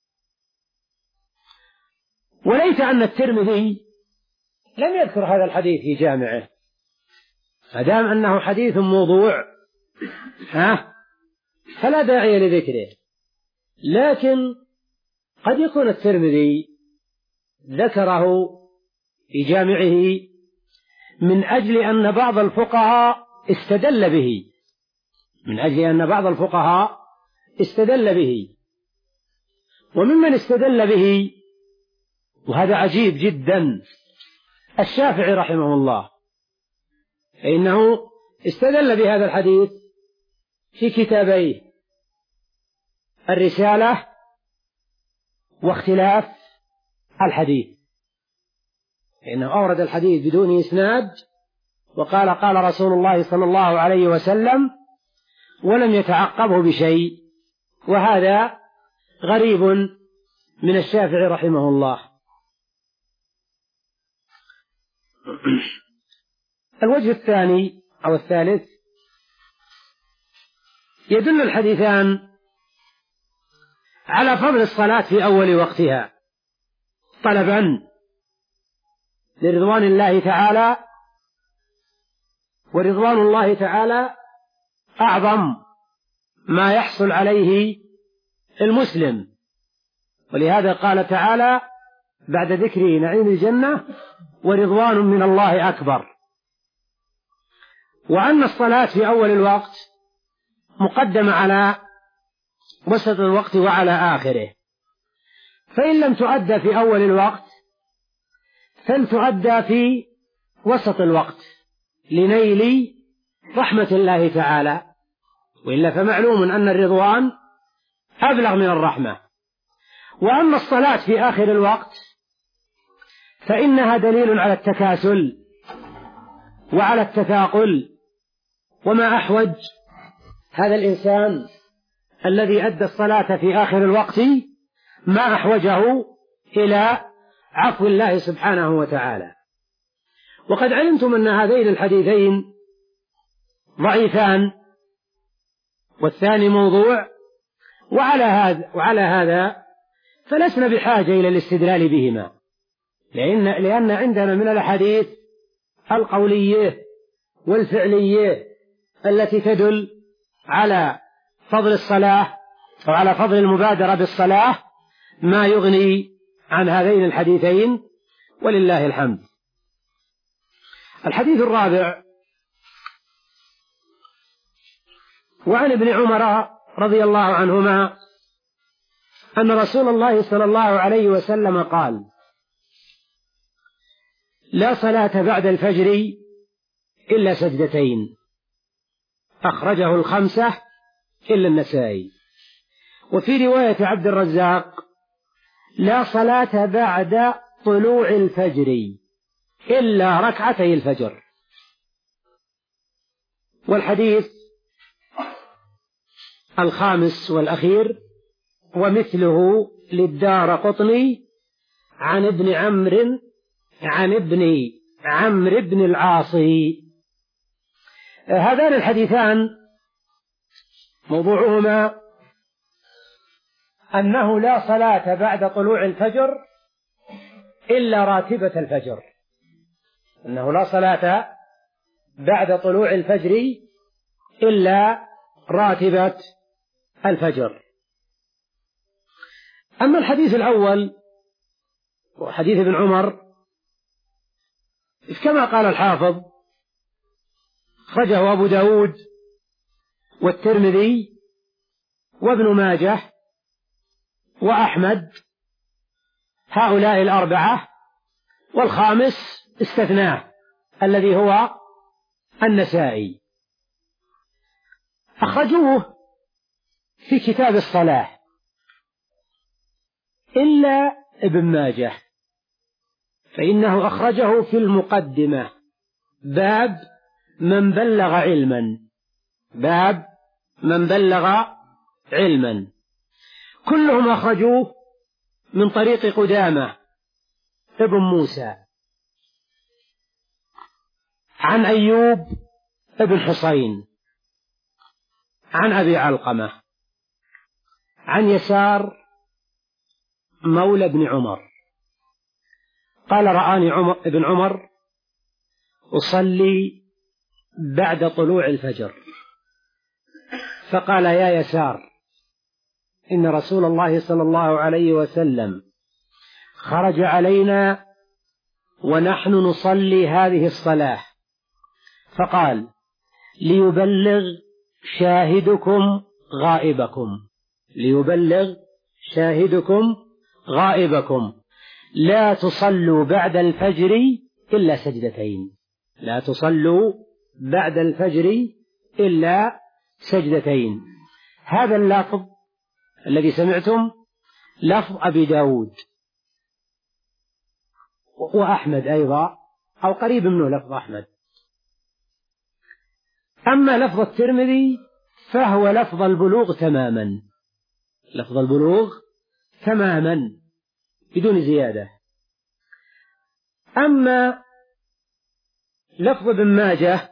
وليت أن الترمذي لم يذكر هذا الحديث في جامعه، فدام أنه حديث موضوع ها فلا داعي لذكره، لكن قد يكون الترمذي ذكره في جامعه من أجل أن بعض الفقهاء استدل به، من أجل أن بعض الفقهاء استدل به، وممن استدل به وهذا عجيب جدا الشافعي رحمه الله، فإنه استدل بهذا الحديث في كتابيه، الرسالة واختلاف الحديث، إنه أورد الحديث بدون إسناد وقال قال رسول الله صلى الله عليه وسلم ولم يتعقبه بشيء، وهذا غريب من الشافعي رحمه الله. الوجه الثاني أو الثالث، يدل الحديثان على فضل الصلاة في أول وقتها طلبا لرضوان الله تعالى، ورضوان الله تعالى أعظم ما يحصل عليه المسلم، ولهذا قال تعالى بعد ذكر نعيم الجنة ورضوان من الله أكبر. وأن الصلاة في أول الوقت مقدمة على وسط الوقت وعلى آخره، فإن لم تؤدى في أول الوقت فلتؤدى في وسط الوقت لنيل رحمة الله تعالى، وإلا فمعلوم أن الرضوان أبلغ من الرحمة. وأما الصلاة في آخر الوقت فإنها دليل على التكاسل وعلى التثاقل، وما أحوج هذا الإنسان الذي أدى الصلاة في آخر الوقت ما أحوجه إلى عفو الله سبحانه وتعالى. وقد علمتم أن هذين الحديثين ضعيفان والثاني موضوع، وعلى هذا وعلى هذا فلسنا بحاجة إلى الاستدلال بهما، لأن لأن عندنا من الأحاديث القولية والفعلية التي تدل على فضل الصلاة أو على فضل المبادرة بالصلاة ما يغني عن هذين الحديثين، ولله الحمد. الحديث الرابع، وعن ابن عمر رضي الله عنهما أن رسول الله صلى الله عليه وسلم قال: لا صلاة بعد الفجر إلا سجدتين، أخرجه الخمسة إلا النسائي. وفي رواية عبد الرزاق: لا صلاة بعد طلوع الفجر إلا ركعتي الفجر. والحديث الخامس والأخير ومثله للدارقطني عن ابن عمرو عن ابن عمرو بن العاص. هذان الحديثان موضوعهما أنه لا صلاة بعد طلوع الفجر إلا راتبة الفجر، أنه لا صلاة بعد طلوع الفجر إلا راتبة الفجر. أما الحديث الأول وحديث ابن عمر كما قال الحافظ أخرجه أبو داود والترمذي وابن ماجه وأحمد، هؤلاء الأربعة، والخامس استثناه الذي هو النسائي. أخرجوه في كتاب الصلاة إلا ابن ماجه، فإنه أخرجه في المقدمة باب من بلغ علما، باب من بلغ علما. كلهم أخرجوه من طريق قدامة ابن موسى عن أيوب ابن حصين عن أبي علقمة عن يسار مولى ابن عمر قال: رآني عمر ابن عمر أصلي بعد طلوع الفجر، فقال: يا يسار، إن رسول الله صلى الله عليه وسلم خرج علينا ونحن نصلي هذه الصلاة، فقال: ليبلغ شاهدكم غائبكم، ليبلغ شاهدكم غائبكم، لا تصلوا بعد الفجر إلا سجدتين، لا تصلوا بعد الفجر إلا سجدتين. هذا اللفظ الذي سمعتم لفظ أبي داود وأحمد أيضا أو قريب منه لفظ أحمد. أما لفظ الترمذي فهو لفظ البلوغ تماما، لفظ البلوغ تماما بدون زيادة. أما لفظ ابن ماجه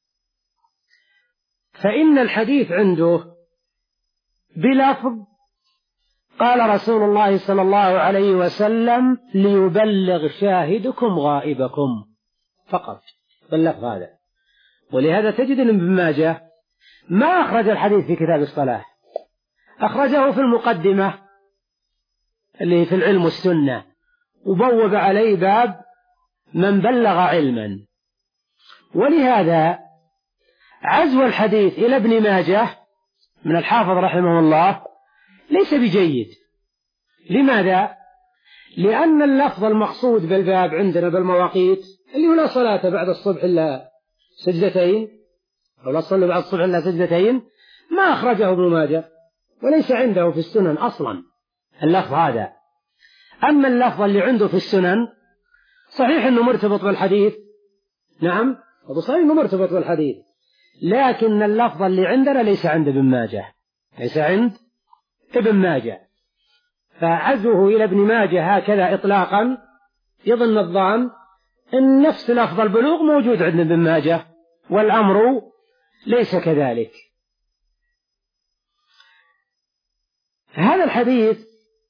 فإن الحديث عنده بلفظ قال رسول الله صلى الله عليه وسلم ليبلغ شاهدكم غائبكم فقط باللفظ هذا. ولهذا تجد أن ابن ماجه ما أخرج الحديث في كتاب الصلاة، أخرجه في المقدمة اللي في العلم والسنة، وبوب عليه باب من بلغ علما. ولهذا عزو الحديث إلى ابن ماجه من الحافظ رحمه الله ليس بجيد. لماذا؟ لأن اللفظ المقصود بالباب عندنا بالمواقيت اللي هو لا صلاة بعد الصبح إلا سجدتين، أو لا تصلي بعد الصبح إلا سجدتين، ما أخرجه ابن ماجه وليس عنده في السنن أصلا اللفظ هذا. أما اللفظ اللي عنده في السنن صحيح أنه مرتبط بالحديث، نعم أبو صحيح أنه مرتبط بالحديث، لكن اللفظ اللي عندنا ليس عند ابن ماجه، ليس عند ابن ماجه. فعزوه إلى ابن ماجه هكذا إطلاقا يظن الظان أن نفس لفظ البلوغ موجود عند ابن ماجه، والأمر ليس كذلك. هذا الحديث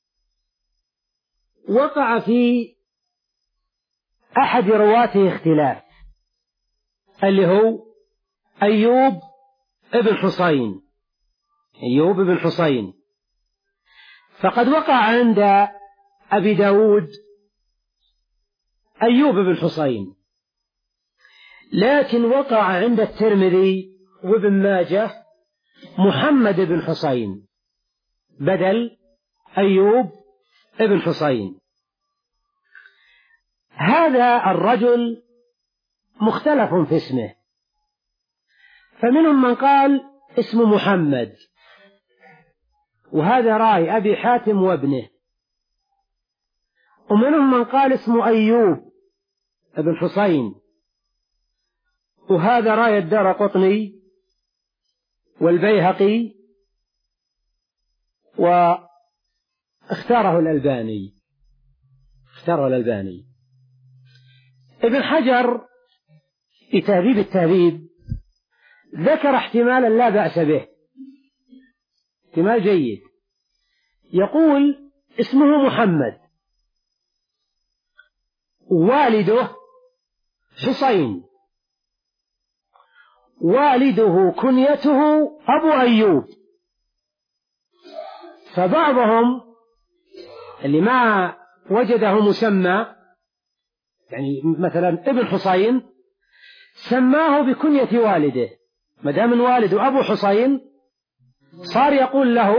وقع في أحد رواته اختلاف، اللي هو أيوب ابن حصين، أيوب ابن حصين. فقد وقع عند أبي داود أيوب بن حصين، لكن وقع عند الترمذي وابن ماجه محمد بن حصين بدل أيوب بن حصين. هذا الرجل مختلف في اسمه، فمنهم من قال اسمه محمد، وهذا رأي أبي حاتم وابنه، ومنهم من قال اسمه أيوب ابن حصين، وهذا رأي الدارقطني والبيهقي واختاره الألباني، اختاره الألباني. ابن حجر في تهذيب التهذيب ذكر احتمالا لا بأس به، احتمال جيد، يقول اسمه محمد، والده حصين، والده كنيته أبو أيوب. فبعضهم اللي ما وجده مسمى، يعني مثلا ابن حصين، سماه بكنية والده، ما دام والده أبو حصين صار يقول له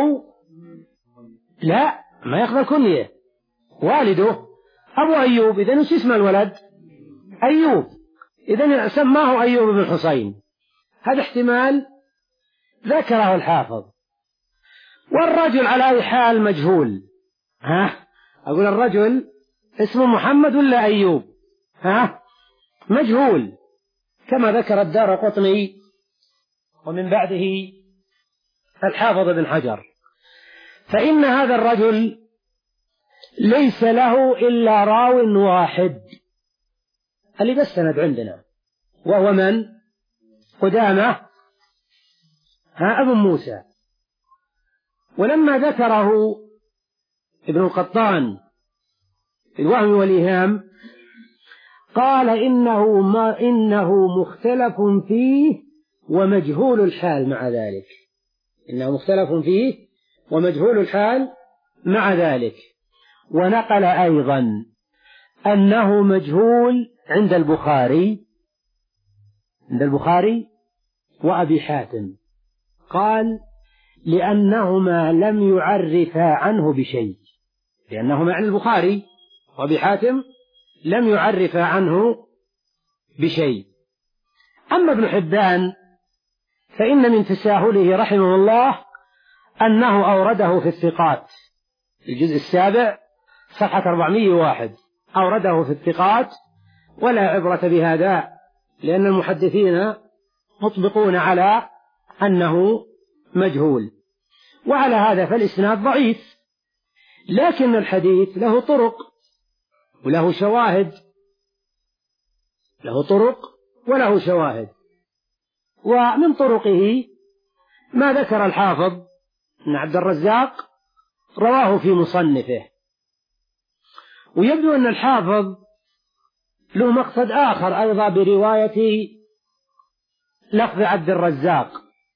لا ما يقبل كنية، والده أبو أيوب، إذن وش اسم الولد؟ أيوب، إذن سماه أيوب بن حصين. هذا احتمال ذكره الحافظ. والرجل على أي حال مجهول، ها أقول الرجل اسمه محمد ولا أيوب؟ ها مجهول، كما ذكر الدارقطني ومن بعده الحافظ بن حجر. فإن هذا الرجل ليس له إلا راو واحد اللي بس سند عندنا، وهو من؟ قدامة ها ابن موسى. ولما ذكره ابن القطان في الوهم والإيهام قال إنه, ما إنه مختلف فيه ومجهول الحال مع ذلك، إنه مختلف فيه ومجهول الحال مع ذلك. ونقل أيضا أنه مجهول عند البخاري، عند البخاري وأبي حاتم، قال لأنهما لم يعرفا عنه بشيء، لأنهما عند البخاري وأبي حاتم لم يعرفا عنه بشيء. أما ابن حبان فإن من تساهله رحمه الله أنه أورده في الثقات، الجزء السابع صفحة أربعمائة وواحد، أورده في الثقات، ولا عبرة بهذا لأن المحدثين مطبقون على أنه مجهول. وعلى هذا فالإسناد ضعيف، لكن الحديث له طرق وله شواهد، له طرق وله شواهد. ومن طرقه ما ذكر الحافظ أن عبد الرزاق رواه في مصنفه، ويبدو أن الحافظ له مقصد آخر أيضا برواية لفظ عبد الرزاق،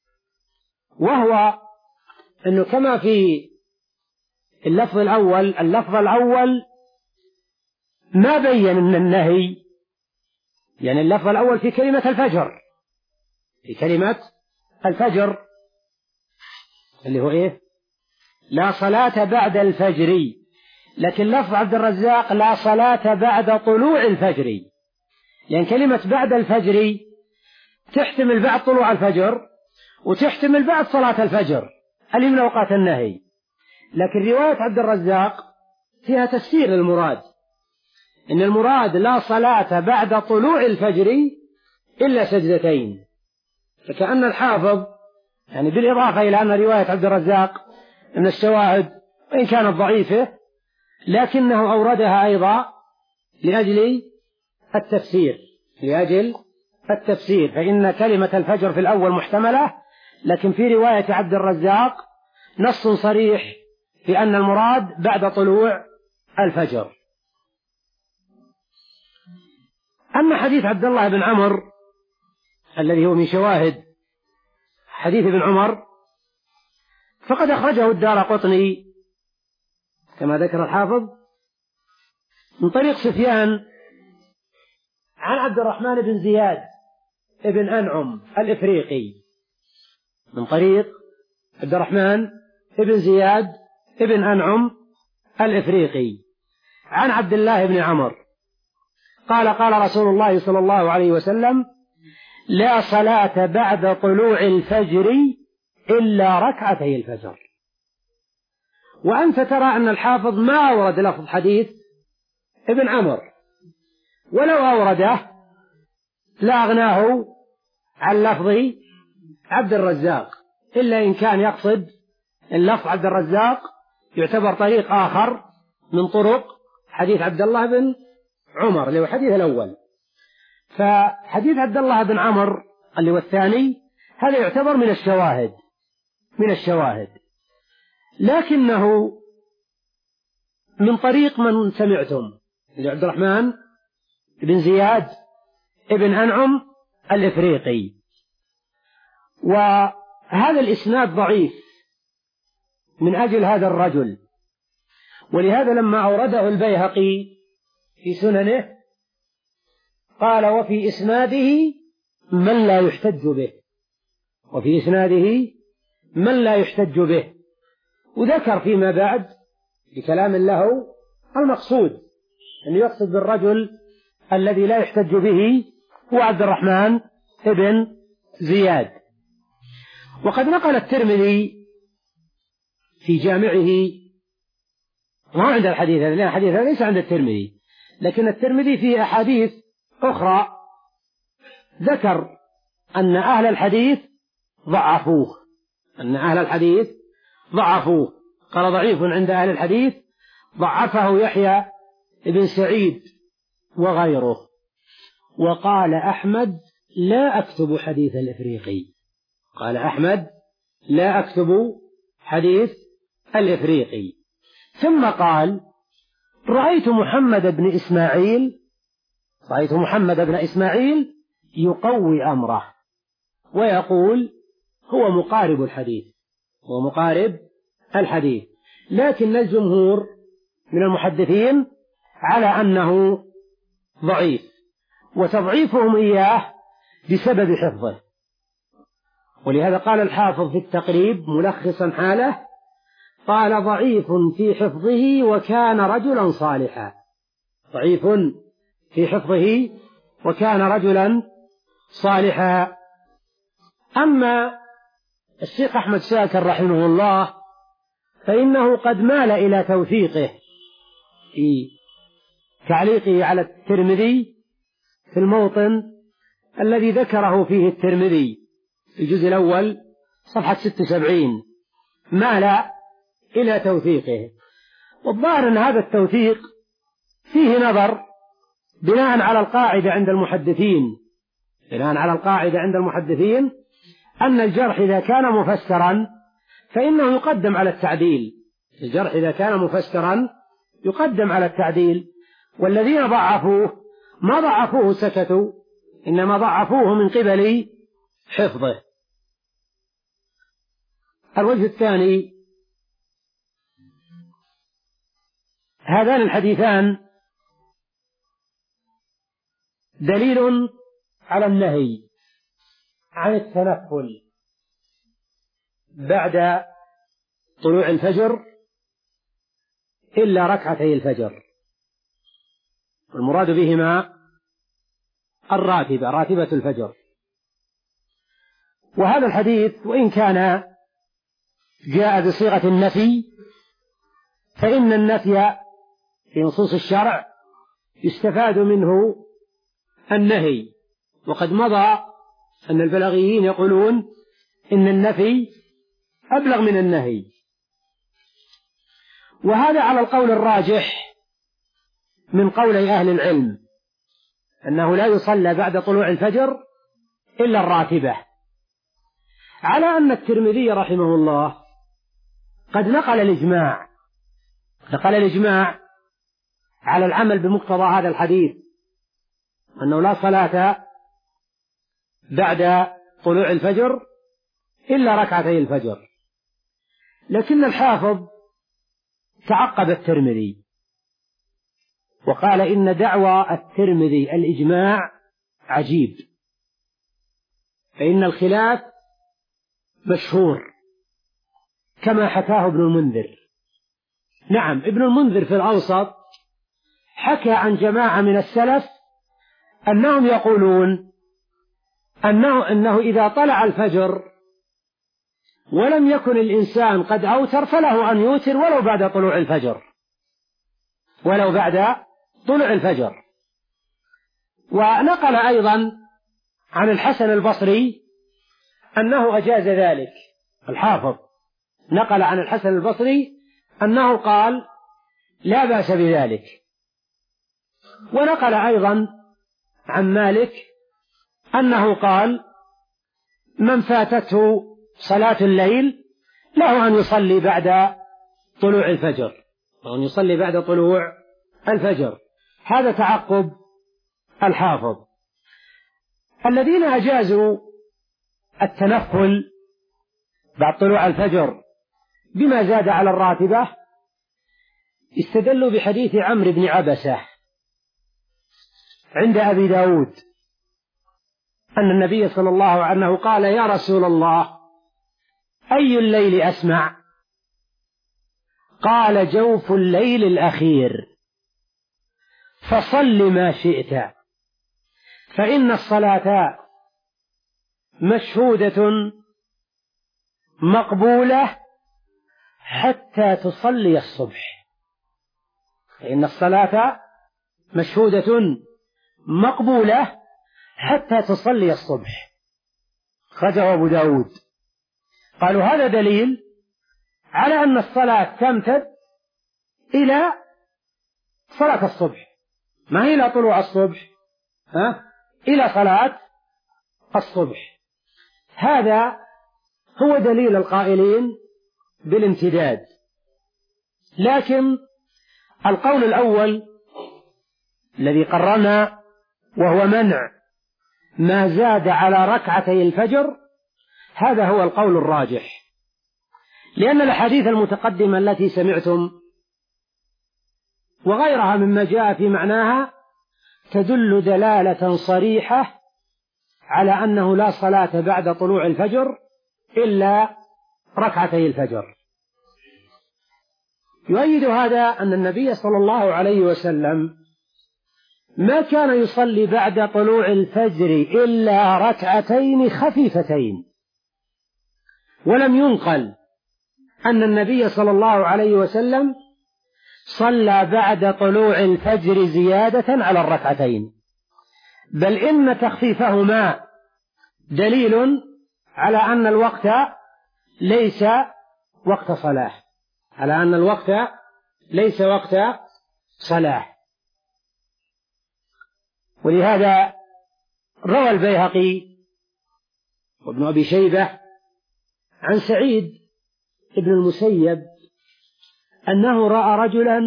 وهو أنه كما في اللفظ الأول، اللفظ الأول ما بين أن النهي، يعني اللفظ الأول في كلمة الفجر، في كلمة الفجر اللي هو إيه؟ لا صلاة بعد الفجر، لكن لفظ عبد الرزاق لا صلاة بعد طلوع الفجر، لأن يعني كلمة بعد الفجر تحتمل بعد طلوع الفجر وتحتمل بعد صلاة الفجر اللي من أوقات النهي. لكن رواية عبد الرزاق فيها تفسير للمراد، إن المراد لا صلاة بعد طلوع الفجر إلا سجدتين. فكأن الحافظ يعني بالإضافة إلى أن رواية عبد الرزاق من الشواهد وإن كانت ضعيفة لكنه أوردها أيضا لأجل التفسير، لأجل التفسير، فإن كلمة الفجر في الأول محتملة، لكن في رواية عبد الرزاق نص صريح في أن المراد بعد طلوع الفجر. أما حديث عبد الله بن عمرو الذي هو من شواهد حديث ابن عمر فقد أخرجه الدارقطني كما ذكر الحافظ من طريق سفيان عن عبد الرحمن بن زياد ابن أنعم الإفريقي، من طريق عبد الرحمن بن زياد ابن أنعم الإفريقي عن عبد الله بن عمر قال قال رسول الله صلى الله عليه وسلم: لا صلاة بعد طلوع الفجر إلا ركعتي الفجر. وأنت ترى أن الحافظ ما أورد لفظ حديث ابن عمر، ولو أورده لا أغناه عن لفظ عبد الرزاق، إلا إن كان يقصد اللفظ عبد الرزاق يعتبر طريق آخر من طرق حديث عبد الله بن عمر اللي هو الحديث الأول. فحديث عبد الله بن عمر اللي هو الثاني هذا يعتبر من الشواهد من الشواهد لكنه من طريق من سمعتم اللي عبد الرحمن بن زياد ابن أنعم الإفريقي، وهذا الإسناد ضعيف من أجل هذا الرجل، ولهذا لما أورده البيهقي في سننه قال: وفي إسناده من لا يحتج به، وفي إسناده من لا يحتج به. وذكر فيما بعد بكلام له المقصود أن يقصد بالرجل الذي لا يحتج به هو عبد الرحمن ابن زياد. وقد نقل الترمذي في جامعه، ما عند الحديث هذا، لأن الحديث هذا ليس عند الترمذي، لكن الترمذي فيه أحاديث أخرى ذكر أن أهل الحديث ضعفوه، أن أهل الحديث ضعفوه، قال ضعيف عند أهل الحديث، ضعفه يحيى بن سعيد وغيره. وقال أحمد: لا أكتب حديث الإفريقي، قال أحمد: لا أكتب حديث الإفريقي. ثم قال: رأيت محمد بن إسماعيل رأيت محمد بن إسماعيل يقوي أمره ويقول هو مقارب الحديث هو مقارب الحديث لكن الجمهور من المحدثين على أنه ضعيف، وتضعيفهم إياه بسبب حفظه. ولهذا قال الحافظ في التقريب ملخصا حاله، قال: ضعيف في حفظه وكان رجلا صالحا، ضعيف في حفظه وكان رجلا صالحا. أما الشيخ أحمد شاكر رحمه الله فإنه قد مال إلى توثيقه في تعليقه على الترمذي في الموطن الذي ذكره فيه الترمذي في الجزء الأول صفحة ستة وسبعين، مال إلى توثيقه. والظاهر أن هذا التوثيق فيه نظر بناء على القاعدة عند المحدثين بناء على القاعدة عند المحدثين أن الجرح إذا كان مفسرا فإنه يقدم على التعديل. الجرح إذا كان مفسرا يقدم على التعديل، والذين ضعفوه ما ضعفوه سكتوا، إنما ضعفوه من قبل حفظه. الوجه الثاني، هذان الحديثان دليل على النهي عن التنفل بعد طلوع الفجر إلا ركعتي الفجر، والمراد بهما الراتبة راتبة الفجر. وهذا الحديث وإن كان جاء بصيغة النفي فإن النفي في نصوص الشرع يستفاد منه النهي، وقد مضى أن البلاغيين يقولون إن النفي أبلغ من النهي. وهذا على القول الراجح من قولي أهل العلم أنه لا يصلى بعد طلوع الفجر إلا الراتبة، على أن الترمذي رحمه الله قد نقل الإجماع نقل الإجماع على العمل بمقتضى هذا الحديث أنه لا صلاة بعد طلوع الفجر إلا ركعتي الفجر. لكن الحافظ تعقب الترمذي وقال إن دعوى الترمذي الإجماع عجيب، فإن الخلاف مشهور كما حكاه ابن المنذر. نعم، ابن المنذر في الأوسط حكى عن جماعة من السلف أنهم يقولون أنه, أنه إذا طلع الفجر ولم يكن الإنسان قد أوتر فله أن يوتر ولو بعد طلوع الفجر ولو بعد طلوع الفجر. ونقل أيضا عن الحسن البصري أنه أجاز ذلك. الحافظ نقل عن الحسن البصري أنه قال لا بأس بذلك. ونقل أيضا عن مالك أنه قال من فاتته صلاة الليل له أن يصلي بعد طلوع الفجر وأن يصلي بعد طلوع الفجر. هذا تعقب الحافظ. الذين أجازوا التنفل بعد طلوع الفجر بما زاد على الراتبة استدلوا بحديث عمرو بن عبسة عند أبي داود أن النبي صلى الله عليه وسلم قال يا رسول الله أي الليل أسمع؟ قال جوف الليل الأخير، فصل ما شئت فإن الصلاة مشهودة مقبولة حتى تصلي الصبح. فإن الصلاة مشهودة مقبولة حتى تصلي الصبح. خرجه أبو داود. قالوا هذا دليل على أن الصلاة تمتد إلى صلاة الصبح، ما هي إلى طلوع الصبح، ها؟ إلى صلاة الصبح. هذا هو دليل القائلين بالامتداد. لكن القول الأول الذي قررنا وهو منع ما زاد على ركعتي الفجر هذا هو القول الراجح، لأن الأحاديث المتقدمة التي سمعتم وغيرها مما جاء في معناها تدل دلالة صريحة على أنه لا صلاة بعد طلوع الفجر إلا ركعتي الفجر. يؤيد هذا أن النبي صلى الله عليه وسلم ما كان يصلي بعد طلوع الفجر إلا ركعتين خفيفتين، ولم ينقل أن النبي صلى الله عليه وسلم صلى بعد طلوع الفجر زيادة على الركعتين، بل إن تخفيفهما دليل على أن الوقت ليس وقت صلاة، على أن الوقت ليس وقت صلاة. ولهذا روى البيهقي وابن أبي شيبة عن سعيد ابن المسيب أنه رأى رجلا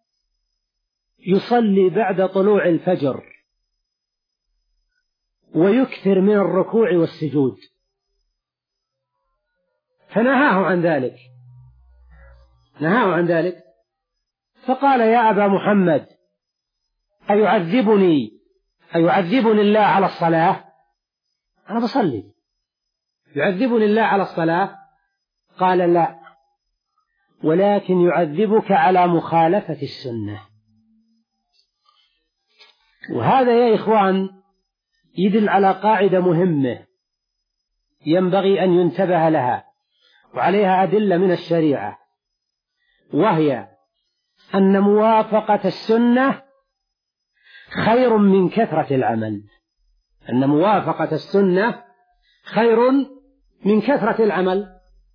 يصلي بعد طلوع الفجر ويكثر من الركوع والسجود، فنهاه عن ذلك نهاه عن ذلك فقال: يا أبا محمد، أيعذبني أيعذبني الله على الصلاة؟ أنا بصلي، يعذبني الله على الصلاة؟ قال: لا، ولكن يعذبك على مخالفة السنة. وهذا يا إخوان يدل على قاعدة مهمة ينبغي أن ينتبه لها، وعليها أدلة من الشريعة، وهي أن موافقة السنة خير من كثرة العمل. أن موافقة السنة خير من كثرة العمل.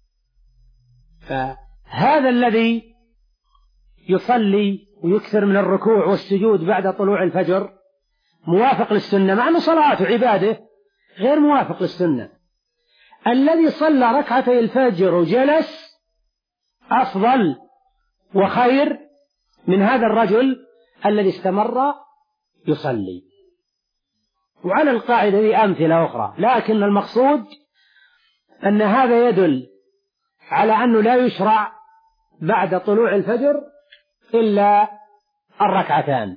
فهذا الذي يصلي ويكثر من الركوع والسجود بعد طلوع الفجر موافق للسنة، مع أن صلاته عباده غير موافق للسنة. الذي صلى ركعتي الفجر وجلس أفضل وخير من هذا الرجل الذي استمر يصلي. وعلى القاعدة دي أمثلة أخرى، لكن المقصود أن هذا يدل على أنه لا يشرع بعد طلوع الفجر إلا الركعتان.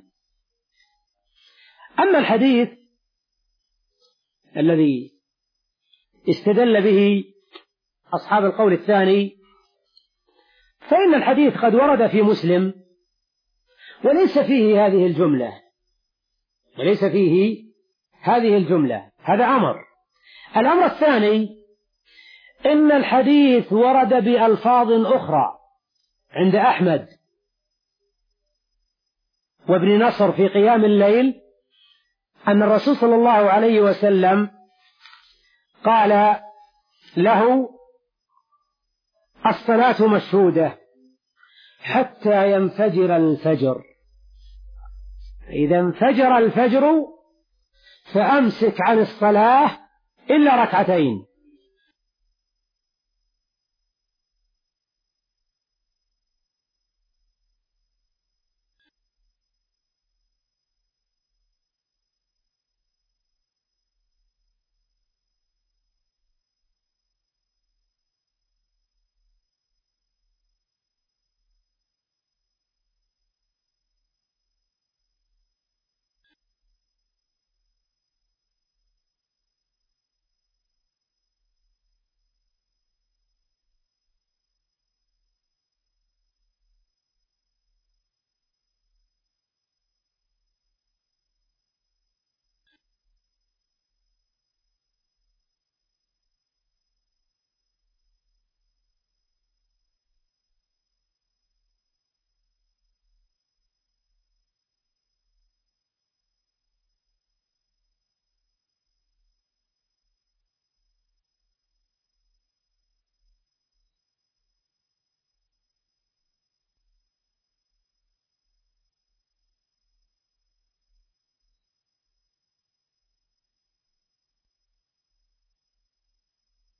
أما الحديث الذي استدل به أصحاب القول الثاني، فإن الحديث قد ورد في مسلم وليس فيه هذه الجملة وليس فيه هذه الجملة هذا أمر. الأمر الثاني، إن الحديث ورد بألفاظ أخرى عند أحمد وابن نصر في قيام الليل، أن الرسول صلى الله عليه وسلم قال له: الصلاة مشهودة حتى ينفجر الفجر، إذا انفجر الفجر فأمسك عن الصلاة إلا ركعتين.